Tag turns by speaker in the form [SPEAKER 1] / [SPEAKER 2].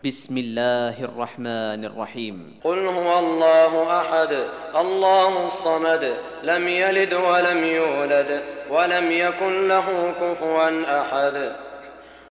[SPEAKER 1] بسم الله الرحمن الرحيم.
[SPEAKER 2] قل هو الله أحد الله الصمد لم يلد ولم يولد ولم يكن له كفوا أحد.